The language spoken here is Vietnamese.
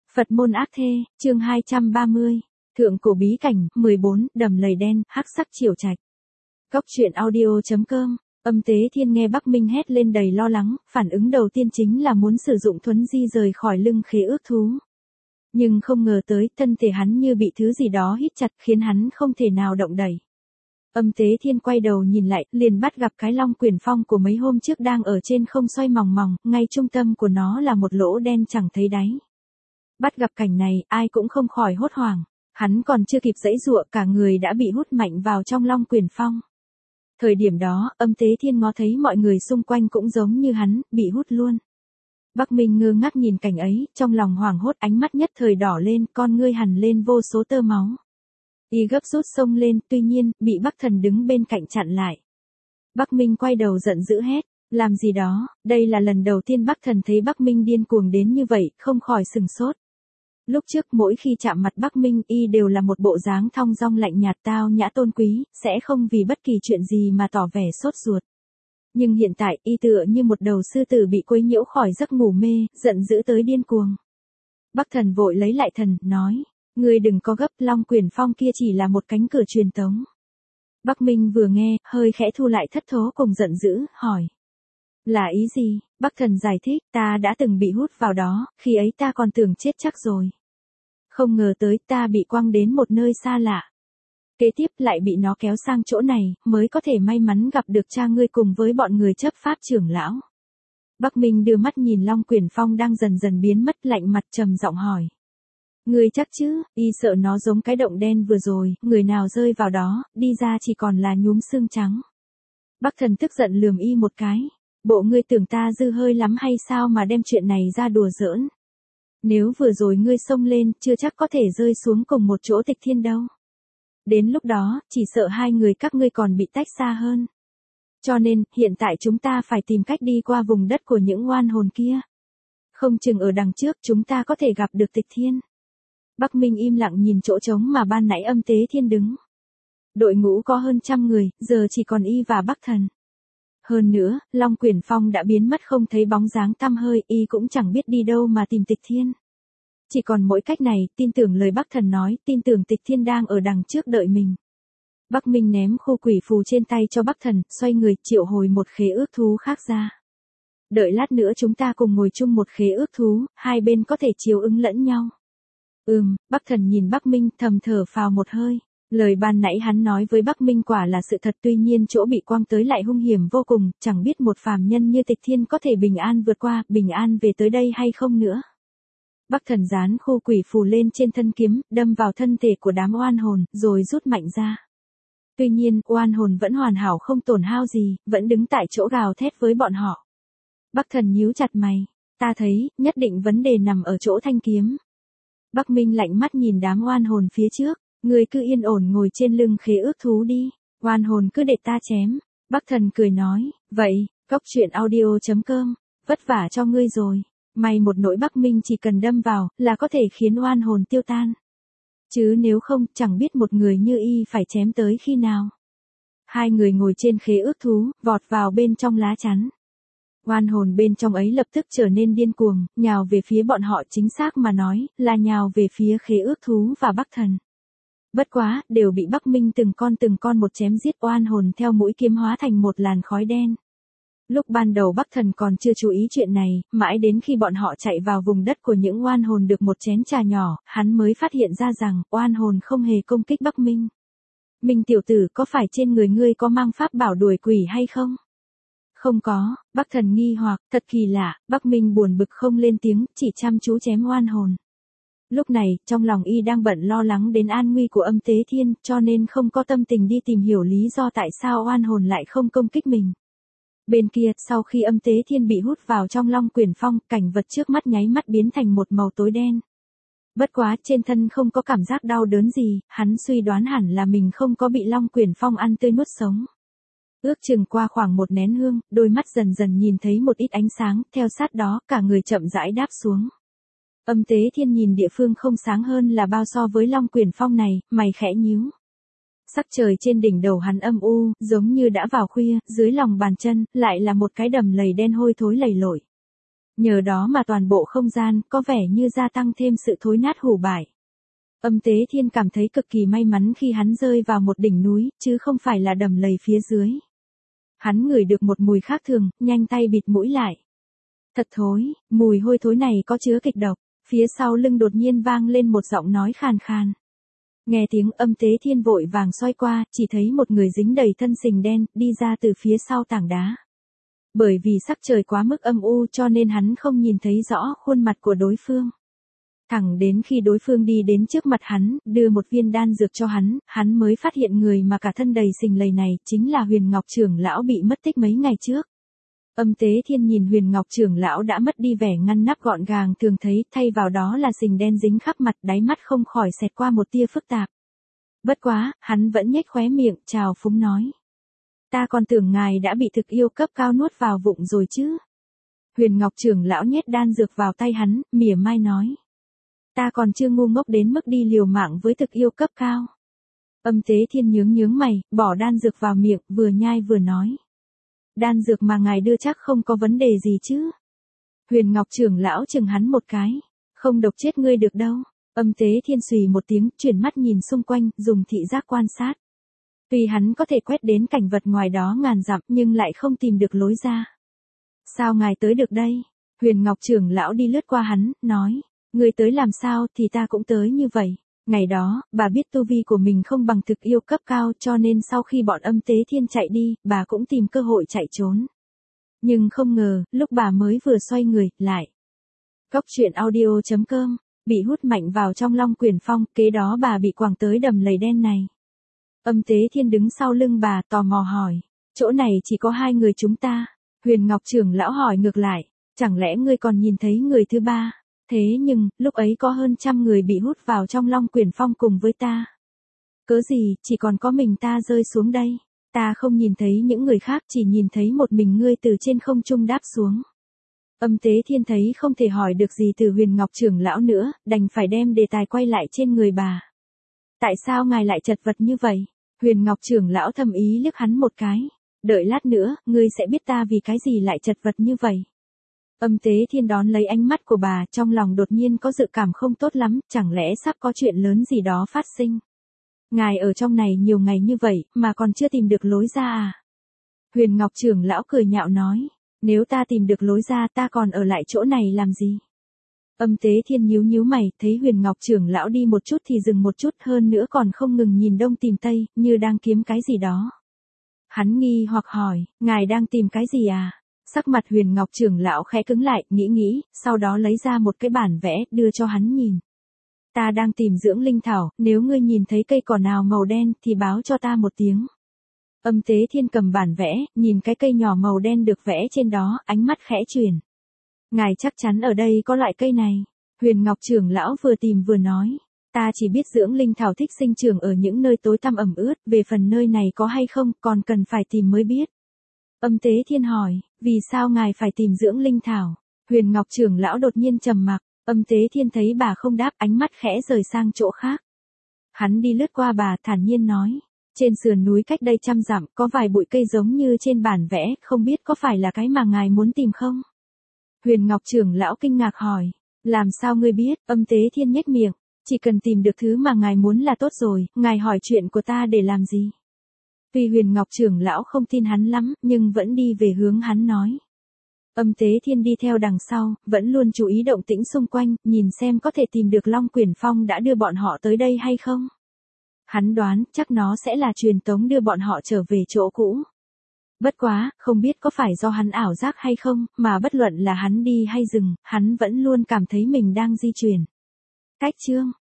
Phật môn ác thê, chương 230. Thượng cổ bí cảnh, 14, đầm lầy đen, hắc sắc triều trạch. Góc truyện audio.com. Âm Tế Thiên nghe Bắc Minh hét lên đầy lo lắng, phản ứng đầu tiên chính là muốn sử dụng thuấn di rời khỏi lưng khế ước thú. Nhưng không ngờ tới, thân thể hắn như bị thứ gì đó hít chặt khiến hắn không thể nào động đậy. Âm Tế Thiên quay đầu nhìn lại, liền bắt gặp cái long quyển phong của mấy hôm trước đang ở trên không xoay mòng mòng, ngay trung tâm của nó là một lỗ đen chẳng thấy đáy. Bắt gặp cảnh này, ai cũng không khỏi hốt hoảng. Hắn còn chưa kịp giãy giụa, cả người đã bị hút mạnh vào trong long quyển phong. Thời điểm đó, Âm Tế Thiên ngó thấy mọi người xung quanh cũng giống như hắn, bị hút luôn. Bắc Minh ngơ ngác nhìn cảnh ấy, trong lòng hoảng hốt, ánh mắt nhất thời đỏ lên, con ngươi hằn lên vô số tơ máu. Y gấp rút xông lên, tuy nhiên, bị Bắc Thần đứng bên cạnh chặn lại. Bắc Minh quay đầu giận dữ hét, làm gì đó, đây là lần đầu tiên Bắc Thần thấy Bắc Minh điên cuồng đến như vậy, không khỏi sừng sốt. Lúc trước mỗi khi chạm mặt Bắc Minh, y đều là một bộ dáng thong dong lạnh nhạt tao nhã tôn quý, sẽ không vì bất kỳ chuyện gì mà tỏ vẻ sốt ruột. Nhưng hiện tại, y tựa như một đầu sư tử bị quấy nhiễu khỏi giấc ngủ mê, giận dữ tới điên cuồng. Bắc Thần vội lấy lại thần, nói, ngươi đừng có gấp, long quyển phong kia chỉ là một cánh cửa truyền tống. Bắc Minh vừa nghe, hơi khẽ thu lại thất thố cùng giận dữ, hỏi. Là ý gì? Bắc Thần giải thích, ta đã từng bị hút vào đó, khi ấy ta còn tưởng chết chắc rồi. Không ngờ tới ta bị quăng đến một nơi xa lạ. Kế tiếp lại bị nó kéo sang chỗ này, mới có thể may mắn gặp được cha ngươi cùng với bọn người chấp pháp trưởng lão. Bắc Minh đưa mắt nhìn long quyển phong đang dần dần biến mất, lạnh mặt trầm giọng hỏi. Ngươi chắc chứ? Y sợ nó giống cái động đen vừa rồi, người nào rơi vào đó, đi ra chỉ còn là nhúm xương trắng. Bắc Thần tức giận lườm y một cái. Bộ ngươi tưởng ta dư hơi lắm hay sao mà đem chuyện này ra đùa giỡn? Nếu vừa rồi ngươi xông lên, chưa chắc có thể rơi xuống cùng một chỗ Tịch Thiên đâu. Đến lúc đó, chỉ sợ hai người các ngươi còn bị tách xa hơn. Cho nên, hiện tại chúng ta phải tìm cách đi qua vùng đất của những oan hồn kia. Không chừng ở đằng trước chúng ta có thể gặp được Tịch Thiên. Bắc Minh im lặng nhìn chỗ trống mà ban nãy Âm Tế Thiên đứng. Đội ngũ có hơn 100 người, giờ chỉ còn y và Bắc Thần. Hơn nữa, long quyển phong đã biến mất không thấy bóng dáng tăm hơi, y cũng chẳng biết đi đâu mà tìm Tịch Thiên. Chỉ còn mỗi cách này, tin tưởng lời Bắc Thần nói, tin tưởng Tịch Thiên đang ở đằng trước đợi mình. Bắc Minh ném khu quỷ phù trên tay cho Bắc Thần, xoay người triệu hồi một khế ước thú khác ra. Đợi lát nữa chúng ta cùng ngồi chung một khế ước thú, hai bên có thể chiếu ứng lẫn nhau. Bắc Thần nhìn Bắc Minh thầm thở phào một hơi. Lời ban nãy hắn nói với Bắc Minh quả là sự thật, tuy nhiên chỗ bị quăng tới lại hung hiểm vô cùng, chẳng biết một phàm nhân như Tịch Thiên có thể bình an vượt qua, bình an về tới đây hay không nữa. Bắc Thần dán khu quỷ phù lên trên thân kiếm, đâm vào thân thể của đám oan hồn, rồi rút mạnh ra. Tuy nhiên, oan hồn vẫn hoàn hảo không tổn hao gì, vẫn đứng tại chỗ gào thét với bọn họ. Bắc Thần nhíu chặt mày, ta thấy, nhất định vấn đề nằm ở chỗ thanh kiếm. Bắc Minh lạnh mắt nhìn đám oan hồn phía trước. Ngươi cứ yên ổn ngồi trên lưng khế ước thú đi, oan hồn cứ để ta chém. Bắc Thần cười nói, vậy, góc truyện audio.com, vất vả cho ngươi rồi. May một nỗi Bắc Minh chỉ cần đâm vào, là có thể khiến oan hồn tiêu tan. Chứ nếu không, chẳng biết một người như y phải chém tới khi nào. Hai người ngồi trên khế ước thú, vọt vào bên trong lá chắn. Oan hồn bên trong ấy lập tức trở nên điên cuồng, nhào về phía bọn họ, chính xác mà nói, là nhào về phía khế ước thú và Bắc Thần. Bất quá, đều bị Bắc Minh từng con một chém giết, oan hồn theo mũi kiếm hóa thành một làn khói đen. Lúc ban đầu Bắc Thần còn chưa chú ý chuyện này, mãi đến khi bọn họ chạy vào vùng đất của những oan hồn được một chén trà nhỏ, hắn mới phát hiện ra rằng, oan hồn không hề công kích Bắc Minh. Minh tiểu tử, có phải trên người ngươi có mang pháp bảo đuổi quỷ hay không? Không có, Bắc Thần nghi hoặc, thật kỳ lạ, Bắc Minh buồn bực không lên tiếng, chỉ chăm chú chém oan hồn. Lúc này, trong lòng y đang bận lo lắng đến an nguy của Âm Tế Thiên, cho nên không có tâm tình đi tìm hiểu lý do tại sao oan hồn lại không công kích mình. Bên kia, sau khi Âm Tế Thiên bị hút vào trong long quyển phong, cảnh vật trước mắt nháy mắt biến thành một màu tối đen. Bất quá, trên thân không có cảm giác đau đớn gì, hắn suy đoán hẳn là mình không có bị long quyển phong ăn tươi nuốt sống. Ước chừng qua khoảng một nén hương, đôi mắt dần dần nhìn thấy một ít ánh sáng, theo sát đó, cả người chậm rãi đáp xuống. Âm Tế Thiên nhìn địa phương không sáng hơn là bao so với long quyển phong này, mày khẽ nhíu. Sắc trời trên đỉnh đầu hắn âm u, giống như đã vào khuya, dưới lòng bàn chân, lại là một cái đầm lầy đen hôi thối lầy lội. Nhờ đó mà toàn bộ không gian có vẻ như gia tăng thêm sự thối nát hủ bại. Âm Tế Thiên cảm thấy cực kỳ may mắn khi hắn rơi vào một đỉnh núi, chứ không phải là đầm lầy phía dưới. Hắn ngửi được một mùi khác thường, nhanh tay bịt mũi lại. Thật thối, mùi hôi thối này có chứa kịch độc. Phía sau lưng đột nhiên vang lên một giọng nói khàn khàn. Nghe tiếng Âm Tế Thiên vội vàng xoay qua, chỉ thấy một người dính đầy thân sình đen, đi ra từ phía sau tảng đá. Bởi vì sắc trời quá mức âm u cho nên hắn không nhìn thấy rõ khuôn mặt của đối phương. Thẳng đến khi đối phương đi đến trước mặt hắn, đưa một viên đan dược cho hắn mới phát hiện người mà cả thân đầy sình lầy này chính là Huyền Ngọc trưởng lão bị mất tích mấy ngày trước. Âm Tế Thiên nhìn Huyền Ngọc trưởng lão đã mất đi vẻ ngăn nắp gọn gàng thường thấy, thay vào đó là sình đen dính khắp mặt, đáy mắt không khỏi xẹt qua một tia phức tạp. Bất quá, hắn vẫn nhếch khóe miệng, chào phúng nói. Ta còn tưởng ngài đã bị thực yêu cấp cao nuốt vào bụng rồi chứ. Huyền Ngọc trưởng lão nhét đan dược vào tay hắn, mỉa mai nói. Ta còn chưa ngu ngốc đến mức đi liều mạng với thực yêu cấp cao. Âm Tế Thiên nhướng mày, bỏ đan dược vào miệng, vừa nhai vừa nói. Đan dược mà ngài đưa chắc không có vấn đề gì chứ. Huyền Ngọc trưởng lão chừng hắn một cái. Không độc chết ngươi được đâu. Âm Tế Thiên xùy một tiếng, chuyển mắt nhìn xung quanh, dùng thị giác quan sát. Tuy hắn có thể quét đến cảnh vật ngoài đó ngàn dặm nhưng lại không tìm được lối ra. Sao ngài tới được đây? Huyền Ngọc trưởng lão đi lướt qua hắn, nói. Ngươi tới làm sao thì ta cũng tới như vậy. Ngày đó, bà biết tu vi của mình không bằng thực yêu cấp cao cho nên sau khi bọn Âm Tế Thiên chạy đi, bà cũng tìm cơ hội chạy trốn. Nhưng không ngờ, lúc bà mới vừa xoay người, lại. Cóc truyện audio.com, bị hút mạnh vào trong Long Quyển Phong, kế đó bà bị quẳng tới đầm lầy đen này. Âm Tế Thiên đứng sau lưng bà, tò mò hỏi. Chỗ này chỉ có hai người chúng ta. Huyền Ngọc trưởng lão hỏi ngược lại. Chẳng lẽ ngươi còn nhìn thấy người thứ ba? Thế nhưng, lúc ấy có hơn 100 người bị hút vào trong Long Quyển Phong cùng với ta. Cớ gì, chỉ còn có mình ta rơi xuống đây. Ta không nhìn thấy những người khác, chỉ nhìn thấy một mình ngươi từ trên không trung đáp xuống. Âm Tế Thiên thấy không thể hỏi được gì từ Huyền Ngọc trưởng lão nữa, đành phải đem đề tài quay lại trên người bà. Tại sao ngài lại chật vật như vậy? Huyền Ngọc trưởng lão thầm ý liếc hắn một cái. Đợi lát nữa, ngươi sẽ biết ta vì cái gì lại chật vật như vậy. Âm Tế Thiên đón lấy ánh mắt của bà, trong lòng đột nhiên có dự cảm không tốt lắm, chẳng lẽ sắp có chuyện lớn gì đó phát sinh. Ngài ở trong này nhiều ngày như vậy, mà còn chưa tìm được lối ra à? Huyền Ngọc trưởng lão cười nhạo nói, nếu ta tìm được lối ra ta còn ở lại chỗ này làm gì? Âm Tế Thiên nhíu mày, thấy Huyền Ngọc trưởng lão đi một chút thì dừng một chút, hơn nữa còn không ngừng nhìn đông tìm tây, như đang kiếm cái gì đó. Hắn nghi hoặc hỏi, ngài đang tìm cái gì à? Sắc mặt Huyền Ngọc trưởng lão khẽ cứng lại, nghĩ, sau đó lấy ra một cái bản vẽ, đưa cho hắn nhìn. Ta đang tìm dưỡng linh thảo, nếu ngươi nhìn thấy cây cỏ nào màu đen thì báo cho ta một tiếng. Âm Tế Thiên cầm bản vẽ, nhìn cái cây nhỏ màu đen được vẽ trên đó, ánh mắt khẽ chuyển. Ngài chắc chắn ở đây có loại cây này. Huyền Ngọc trưởng lão vừa tìm vừa nói. Ta chỉ biết dưỡng linh thảo thích sinh trưởng ở những nơi tối tăm ẩm ướt, về phần nơi này có hay không, còn cần phải tìm mới biết. Âm Tế Thiên hỏi, vì sao ngài phải tìm dưỡng linh thảo? Huyền Ngọc trưởng lão đột nhiên trầm mặc, Âm Tế Thiên thấy bà không đáp, ánh mắt khẽ rời sang chỗ khác. Hắn đi lướt qua bà, thản nhiên nói, trên sườn núi cách đây 100 dặm, có vài bụi cây giống như trên bản vẽ, không biết có phải là cái mà ngài muốn tìm không? Huyền Ngọc trưởng lão kinh ngạc hỏi, làm sao ngươi biết? Âm Tế Thiên nhếch miệng, chỉ cần tìm được thứ mà ngài muốn là tốt rồi, ngài hỏi chuyện của ta để làm gì? Tuy Huyền Ngọc trưởng lão không tin hắn lắm, nhưng vẫn đi về hướng hắn nói. Âm Tế Thiên đi theo đằng sau, vẫn luôn chú ý động tĩnh xung quanh, nhìn xem có thể tìm được Long Quyển Phong đã đưa bọn họ tới đây hay không. Hắn đoán, chắc nó sẽ là truyền tống đưa bọn họ trở về chỗ cũ. Bất quá, không biết có phải do hắn ảo giác hay không, mà bất luận là hắn đi hay dừng, hắn vẫn luôn cảm thấy mình đang di chuyển. Cách chương